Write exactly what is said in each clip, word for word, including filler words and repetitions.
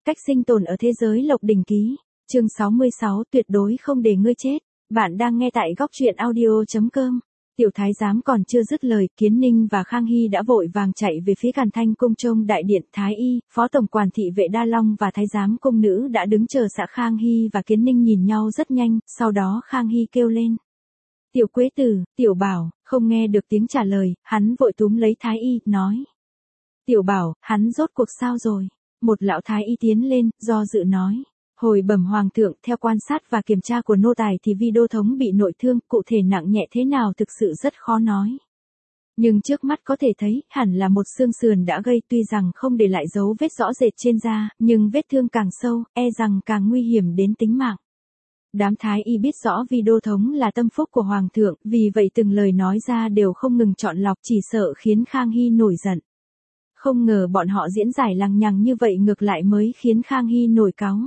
Cách sinh tồn ở thế giới Lộc Đỉnh Ký, chương sáu mươi sáu, tuyệt đối không để ngươi chết. Bạn đang nghe tại góc truyện audio chấm com. Tiểu thái giám còn chưa dứt lời, Kiến Ninh và Khang Hy đã vội vàng chạy về phía Càn Thanh cung trông đại điện. Thái y, phó tổng quản thị vệ Đa Long và thái giám cung nữ đã đứng chờ xã. Khang Hy và Kiến Ninh nhìn nhau rất nhanh, sau đó Khang Hy kêu lên: Tiểu Quế Tử, Tiểu Bảo. Không nghe được tiếng trả lời, hắn vội túm lấy Thái y, nói: Tiểu Bảo, hắn rốt cuộc sao rồi? Một lão thái y tiến lên, do dự nói: Hồi bẩm hoàng thượng, theo quan sát và kiểm tra của nô tài thì Vi Đô Thống bị nội thương, cụ thể nặng nhẹ thế nào thực sự rất khó nói. Nhưng trước mắt có thể thấy, hẳn là một xương sườn đã gây, tuy rằng không để lại dấu vết rõ rệt trên da, nhưng vết thương càng sâu, e rằng càng nguy hiểm đến tính mạng. Đám thái y biết rõ Vi Đô Thống là tâm phúc của hoàng thượng, vì vậy từng lời nói ra đều không ngừng chọn lọc, chỉ sợ khiến Khang Hy nổi giận. Không ngờ bọn họ diễn giải lằng nhằng như vậy ngược lại mới khiến Khang Hy nổi cáu.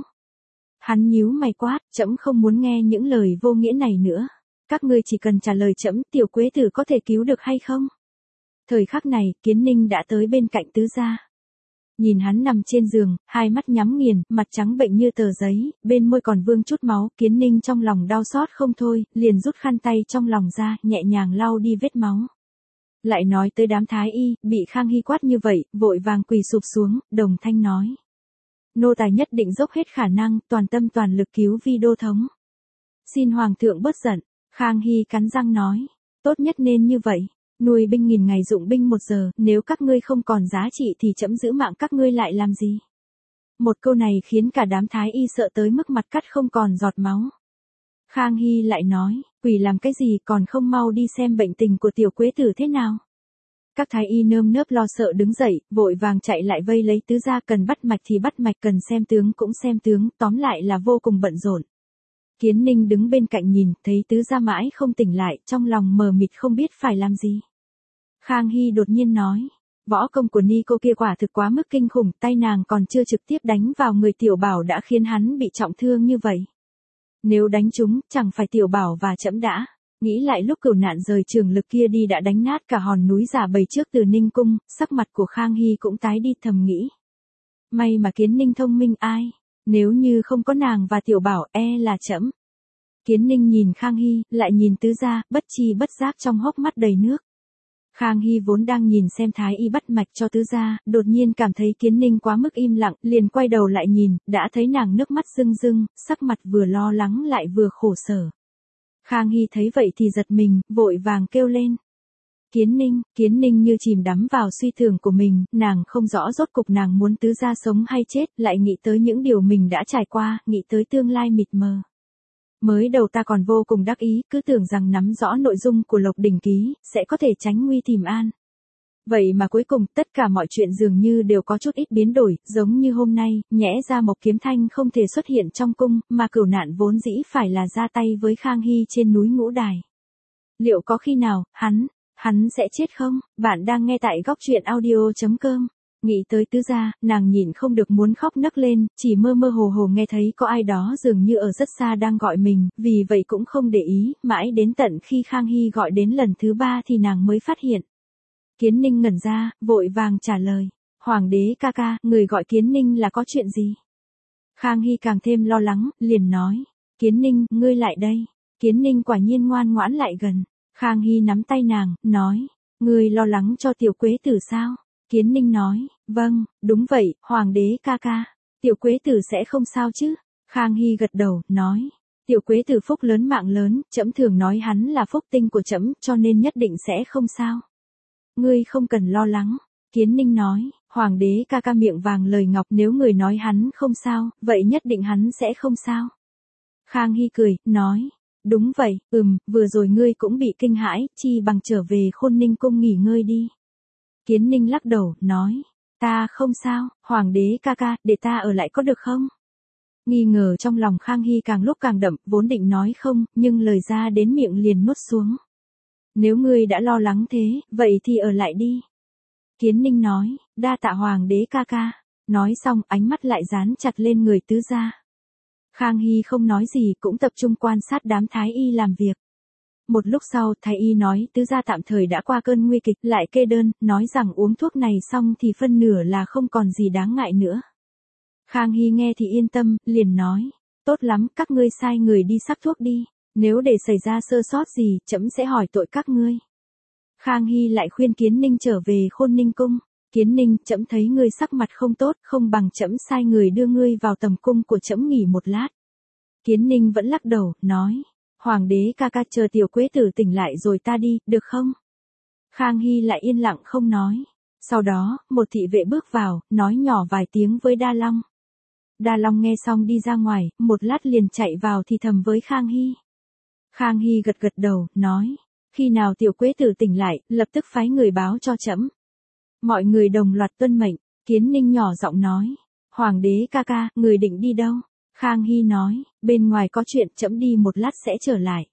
Hắn nhíu mày quát: Trẫm không muốn nghe những lời vô nghĩa này nữa. Các ngươi chỉ cần trả lời trẫm, Tiểu Quế Tử có thể cứu được hay không? Thời khắc này, Kiến Ninh đã tới bên cạnh tứ gia. Nhìn hắn nằm trên giường, hai mắt nhắm nghiền, mặt trắng bệnh như tờ giấy, bên môi còn vương chút máu. Kiến Ninh trong lòng đau xót không thôi, liền rút khăn tay trong lòng ra, nhẹ nhàng lau đi vết máu. Lại nói tới đám thái y, bị Khang Hy quát như vậy, vội vàng quỳ sụp xuống, đồng thanh nói: Nô tài nhất định dốc hết khả năng, toàn tâm toàn lực cứu Vi Đô Thống. Xin hoàng thượng bớt giận. Khang Hy cắn răng nói: Tốt nhất nên như vậy. Nuôi binh nghìn ngày dụng binh một giờ, nếu các ngươi không còn giá trị thì trẫm giữ mạng các ngươi lại làm gì? Một câu này khiến cả đám thái y sợ tới mức mặt cắt không còn giọt máu. Khang Hy lại nói: Quỷ làm cái gì, còn không mau đi xem bệnh tình của Tiểu Quế Tử thế nào. Các thái y nơm nớp lo sợ đứng dậy, vội vàng chạy lại vây lấy tứ gia, cần bắt mạch thì bắt mạch, cần xem tướng cũng xem tướng, tóm lại là vô cùng bận rộn. Kiến Ninh đứng bên cạnh nhìn, thấy tứ gia mãi không tỉnh lại, trong lòng mờ mịt không biết phải làm gì. Khang Hy đột nhiên nói: Võ công của Ni cô kia quả thực quá mức kinh khủng, tay nàng còn chưa trực tiếp đánh vào người Tiểu Bảo đã khiến hắn bị trọng thương như vậy. Nếu đánh trúng, chẳng phải Tiểu Bảo và trẫm đã. Nghĩ lại lúc Cửu Nạn rời trường lực kia đi đã đánh nát cả hòn núi giả bầy trước Từ Ninh cung, sắc mặt của Khang Hy cũng tái đi, thầm nghĩ: May mà Kiến Ninh thông minh ai, nếu như không có nàng và Tiểu Bảo e là trẫm. Kiến Ninh nhìn Khang Hy, lại nhìn tứ gia, bất chi bất giác trong hốc mắt đầy nước. Khang Hy vốn đang nhìn xem thái y bắt mạch cho tứ gia, đột nhiên cảm thấy Kiến Ninh quá mức im lặng, liền quay đầu lại nhìn, đã thấy nàng nước mắt rưng rưng, sắc mặt vừa lo lắng lại vừa khổ sở. Khang Hy thấy vậy thì giật mình, vội vàng kêu lên: Kiến Ninh. Kiến Ninh như chìm đắm vào suy tưởng của mình, nàng không rõ rốt cục nàng muốn tứ gia sống hay chết, lại nghĩ tới những điều mình đã trải qua, nghĩ tới tương lai mịt mờ. Mới đầu ta còn vô cùng đắc ý, cứ tưởng rằng nắm rõ nội dung của Lộc Đỉnh Ký, sẽ có thể tránh nguy tìm an. Vậy mà cuối cùng, tất cả mọi chuyện dường như đều có chút ít biến đổi, giống như hôm nay, nhẽ ra Mộc Kiếm Thanh không thể xuất hiện trong cung, mà Cửu Nạn vốn dĩ phải là ra tay với Khang Hy trên núi Ngũ Đài. Liệu có khi nào, hắn, hắn sẽ chết không? Bạn đang nghe tại góc truyện audio chấm com. Nghĩ tới tứ gia, nàng nhìn không được muốn khóc nấc lên, chỉ mơ mơ hồ hồ nghe thấy có ai đó dường như ở rất xa đang gọi mình, vì vậy cũng không để ý, mãi đến tận khi Khang Hy gọi đến lần thứ ba thì nàng mới phát hiện. Kiến Ninh ngẩn ra, vội vàng trả lời: Hoàng đế ca ca, người gọi Kiến Ninh là có chuyện gì? Khang Hy càng thêm lo lắng, liền nói: Kiến Ninh, ngươi lại đây. Kiến Ninh quả nhiên ngoan ngoãn lại gần. Khang Hy nắm tay nàng, nói: Ngươi lo lắng cho Tiểu Quế Tử sao? Kiến Ninh nói: Vâng, đúng vậy, Hoàng đế ca ca. Tiểu Quế Tử sẽ không sao chứ? Khang Hy gật đầu, nói: Tiểu Quế Tử phúc lớn mạng lớn, trẫm thường nói hắn là phúc tinh của trẫm, cho nên nhất định sẽ không sao. Ngươi không cần lo lắng. Kiến Ninh nói: Hoàng đế ca ca miệng vàng lời ngọc, nếu người nói hắn không sao, vậy nhất định hắn sẽ không sao. Khang Hy cười, nói: Đúng vậy, ừm, vừa rồi ngươi cũng bị kinh hãi, chi bằng trở về Khôn Ninh cung nghỉ ngơi đi. Kiến Ninh lắc đầu, nói: Ta không sao, Hoàng đế ca ca, để ta ở lại có được không? Nghi ngờ trong lòng Khang Hy càng lúc càng đậm, vốn định nói không, nhưng lời ra đến miệng liền nuốt xuống. Nếu ngươi đã lo lắng thế, vậy thì ở lại đi. Kiến Ninh nói: Đa tạ Hoàng đế ca ca. Nói xong, ánh mắt lại dán chặt lên người tứ gia. Khang Hy không nói gì, cũng tập trung quan sát đám thái y làm việc. Một lúc sau, thái y nói tứ gia tạm thời đã qua cơn nguy kịch, lại kê đơn, nói rằng uống thuốc này xong thì phân nửa là không còn gì đáng ngại nữa. Khang Hy nghe thì yên tâm, liền nói, tốt lắm, các ngươi sai người đi sắc thuốc đi, nếu để xảy ra sơ sót gì, trẫm sẽ hỏi tội các ngươi. Khang Hy lại khuyên Kiến Ninh trở về Khôn Ninh cung. Kiến Ninh, trẫm thấy ngươi sắc mặt không tốt, không bằng trẫm sai người đưa ngươi vào tầm cung của trẫm nghỉ một lát. Kiến Ninh vẫn lắc đầu, nói, Hoàng đế ca ca chờ tiểu quế tử tỉnh lại rồi ta đi, được không? Khang Hy lại yên lặng không nói. Sau đó, một thị vệ bước vào, nói nhỏ vài tiếng với Đa Long. Đa Long nghe xong đi ra ngoài, một lát liền chạy vào thì thầm với Khang Hy. Khang Hy gật gật đầu, nói, khi nào tiểu quế tử tỉnh lại, lập tức phái người báo cho trẫm. Mọi người đồng loạt tuân mệnh. Kiến Ninh nhỏ giọng nói, Hoàng đế ca ca, người định đi đâu? Khang Hy nói, bên ngoài có chuyện, trẫm đi một lát sẽ trở lại.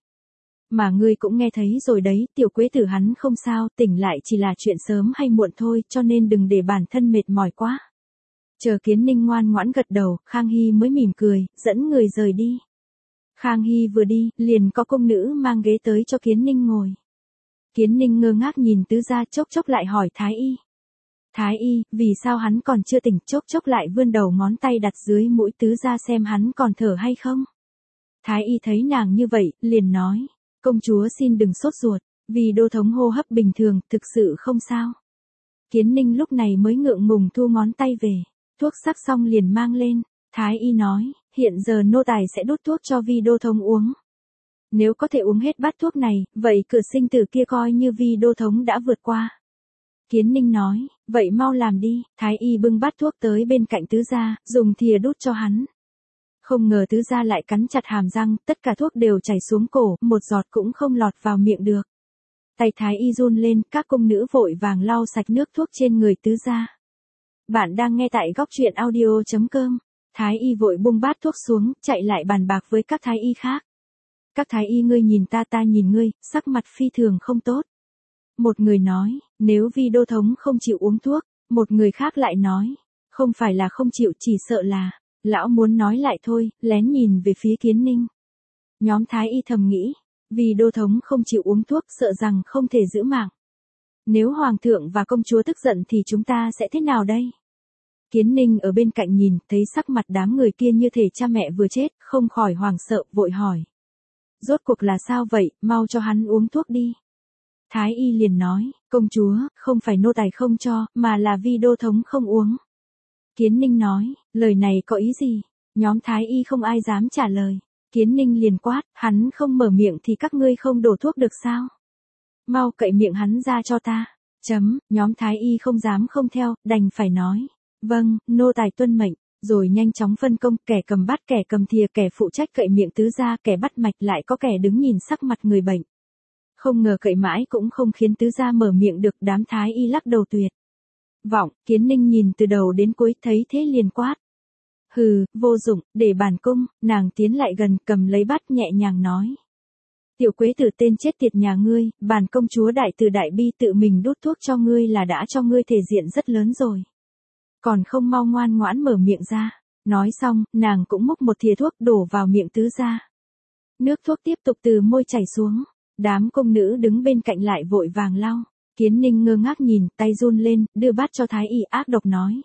Mà ngươi cũng nghe thấy rồi đấy, tiểu quế tử hắn không sao, tỉnh lại chỉ là chuyện sớm hay muộn thôi, cho nên đừng để bản thân mệt mỏi quá. Chờ Kiến Ninh ngoan ngoãn gật đầu, Khang Hy mới mỉm cười, dẫn người rời đi. Khang Hy vừa đi, liền có công nữ mang ghế tới cho Kiến Ninh ngồi. Kiến Ninh ngơ ngác nhìn tứ gia, chốc chốc lại hỏi Thái Y. Thái Y, vì sao hắn còn chưa tỉnh, chốc chốc lại vươn đầu ngón tay đặt dưới mũi tứ gia xem hắn còn thở hay không. Thái Y thấy nàng như vậy, liền nói, công chúa xin đừng sốt ruột, vì đô thống hô hấp bình thường, thực sự không sao. Kiến Ninh lúc này mới ngượng ngùng thu ngón tay về, thuốc sắc xong liền mang lên. Thái Y nói, hiện giờ nô tài sẽ đút thuốc cho Vi đô thống uống. Nếu có thể uống hết bát thuốc này, vậy cửa sinh tử kia coi như Vi đô thống đã vượt qua. Kiến Ninh nói, vậy mau làm đi. Thái Y bưng bát thuốc tới bên cạnh tứ gia, dùng thìa đút cho hắn. Không ngờ tứ gia lại cắn chặt hàm răng, tất cả thuốc đều chảy xuống cổ, một giọt cũng không lọt vào miệng được. Tay Thái Y run lên, các công nữ vội vàng lau sạch nước thuốc trên người tứ gia. Bạn đang nghe tại góc truyện audio chấm com. Thái Y vội buông bát thuốc xuống, chạy lại bàn bạc với các thái y khác. Các thái y ngươi nhìn ta ta nhìn ngươi, sắc mặt phi thường không tốt. Một người nói, nếu Vi đô thống không chịu uống thuốc, một người khác lại nói, không phải là không chịu, chỉ sợ là, lão muốn nói lại thôi, lén nhìn về phía Kiến Ninh. Nhóm thái y thầm nghĩ, Vi đô thống không chịu uống thuốc, sợ rằng không thể giữ mạng. Nếu hoàng thượng và công chúa tức giận thì chúng ta sẽ thế nào đây? Kiến Ninh ở bên cạnh nhìn, thấy sắc mặt đám người kia như thể cha mẹ vừa chết, không khỏi hoảng sợ, vội hỏi. Rốt cuộc là sao vậy, mau cho hắn uống thuốc đi. Thái y liền nói, công chúa, không phải nô tài không cho, mà là Vi đô thống không uống. Kiến Ninh nói, lời này có ý gì? Nhóm thái y không ai dám trả lời. Kiến Ninh liền quát, hắn không mở miệng thì các ngươi không đổ thuốc được sao? Mau cậy miệng hắn ra cho ta. Chấm, nhóm thái y không dám không theo, đành phải nói. Vâng, nô tài tuân mệnh, rồi nhanh chóng phân công, kẻ cầm bát, kẻ cầm thìa, kẻ phụ trách cậy miệng tứ gia, kẻ bắt mạch, lại có kẻ đứng nhìn sắc mặt người bệnh. Không ngờ cậy mãi cũng không khiến tứ gia mở miệng được, đám thái y lắc đầu tuyệt vọng. Kiến Ninh nhìn từ đầu đến cuối, thấy thế liền quát. Hừ, vô dụng, để bản cung. Nàng tiến lại gần, cầm lấy bát nhẹ nhàng nói. Tiểu quế tử tên chết tiệt nhà ngươi, bản công chúa đại từ đại bi tự mình đút thuốc cho ngươi là đã cho ngươi thể diện rất lớn rồi. Còn không mau ngoan ngoãn mở miệng ra. Nói xong, nàng cũng múc một thìa thuốc đổ vào miệng tứ gia. Nước thuốc tiếp tục từ môi chảy xuống. Đám công nữ đứng bên cạnh lại vội vàng lau. Kiến Ninh ngơ ngác nhìn, tay run lên, đưa bát cho thái y, ác độc nói.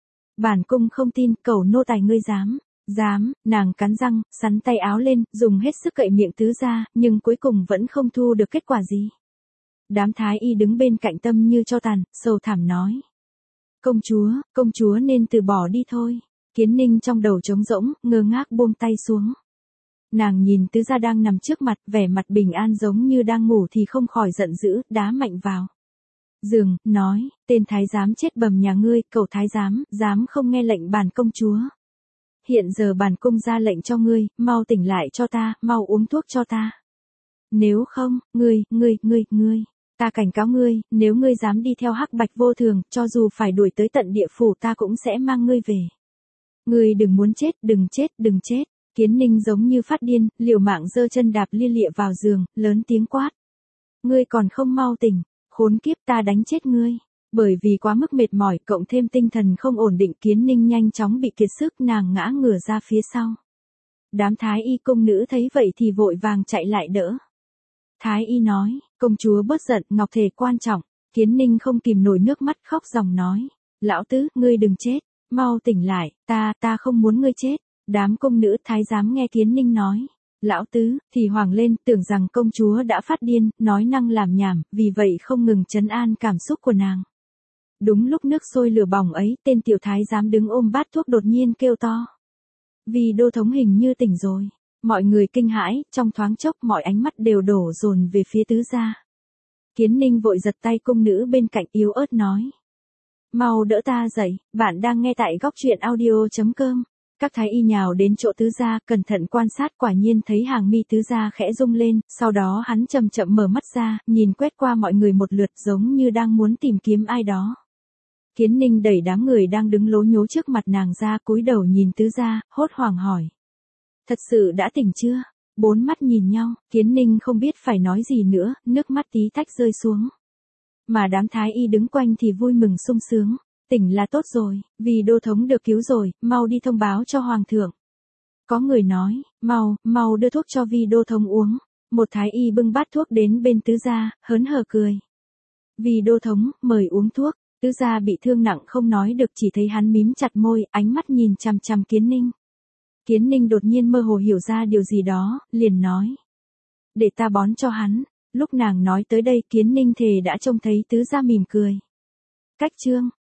Bản cung không tin, cầu nô tài ngươi dám. Dám, nàng cắn răng, sắn tay áo lên, dùng hết sức cậy miệng tứ gia, nhưng cuối cùng vẫn không thu được kết quả gì. Đám thái y đứng bên cạnh tâm như cho tàn, sầu thảm nói. Công chúa, công chúa nên từ bỏ đi thôi. Kiến Ninh trong đầu trống rỗng, ngơ ngác buông tay xuống. Nàng nhìn tứ gia đang nằm trước mặt, vẻ mặt bình an giống như đang ngủ thì không khỏi giận dữ, đá mạnh vào giường, nói, tên thái giám chết bầm nhà ngươi, cẩu thái giám, dám không nghe lệnh bản công chúa. Hiện giờ bản cung ra lệnh cho ngươi, mau tỉnh lại cho ta, mau uống thuốc cho ta. Nếu không, ngươi, ngươi, ngươi, ngươi, ta cảnh cáo ngươi, nếu ngươi dám đi theo hắc bạch vô thường, cho dù phải đuổi tới tận địa phủ ta cũng sẽ mang ngươi về. Ngươi đừng muốn chết, đừng chết, đừng chết. Kiến Ninh giống như phát điên, liều mạng giơ chân đạp lia lịa vào giường, lớn tiếng quát. Ngươi còn không mau tỉnh, khốn kiếp, ta đánh chết ngươi. Bởi vì quá mức mệt mỏi, cộng thêm tinh thần không ổn định, Kiến Ninh nhanh chóng bị kiệt sức, nàng ngã ngửa ra phía sau. Đám thái y công nữ thấy vậy thì vội vàng chạy lại đỡ. Thái y nói, công chúa bớt giận, ngọc thể quan trọng. Kiến Ninh không kìm nổi nước mắt khóc ròng nói. Lão tứ, ngươi đừng chết, mau tỉnh lại, ta, ta không muốn ngươi chết. Đám công nữ thái giám nghe Kiến Ninh nói. Lão tứ, thì hoảng lên, tưởng rằng công chúa đã phát điên, nói năng làm nhảm, vì vậy không ngừng trấn an cảm xúc của nàng. Đúng lúc nước sôi lửa bỏng ấy, tên tiểu thái giám đứng ôm bát thuốc đột nhiên kêu to. Vì đô thống hình như tỉnh rồi. Mọi người kinh hãi, trong thoáng chốc mọi ánh mắt đều đổ dồn về phía tứ gia. Kiến Ninh vội giật tay cung nữ bên cạnh yếu ớt nói. Mau đỡ ta dậy, bạn đang nghe tại góc truyện audio.com. Các thái y nhào đến chỗ tứ gia, cẩn thận quan sát, quả nhiên thấy hàng mi tứ gia khẽ rung lên, sau đó hắn chậm chậm mở mắt ra, nhìn quét qua mọi người một lượt giống như đang muốn tìm kiếm ai đó. Kiến Ninh đẩy đám người đang đứng lố nhố trước mặt nàng ra, cúi đầu nhìn tứ gia, hốt hoảng hỏi. Thật sự đã tỉnh chưa? Bốn mắt nhìn nhau, Kiến Ninh không biết phải nói gì nữa, nước mắt tí tách rơi xuống. Mà đám thái y đứng quanh thì vui mừng sung sướng. Tỉnh là tốt rồi, vì đô thống được cứu rồi, mau đi thông báo cho hoàng thượng. Có người nói, mau, mau đưa thuốc cho Vi đô thống uống. Một thái y bưng bát thuốc đến bên tứ gia, hớn hở cười. Vi đô thống, mời uống thuốc. Tứ gia bị thương nặng không nói được, chỉ thấy hắn mím chặt môi, ánh mắt nhìn chằm chằm Kiến Ninh. Kiến Ninh đột nhiên mơ hồ hiểu ra điều gì đó, liền nói. Để ta bón cho hắn. Lúc nàng nói tới đây Kiến Ninh thề đã trông thấy tứ gia mỉm cười. Cách chương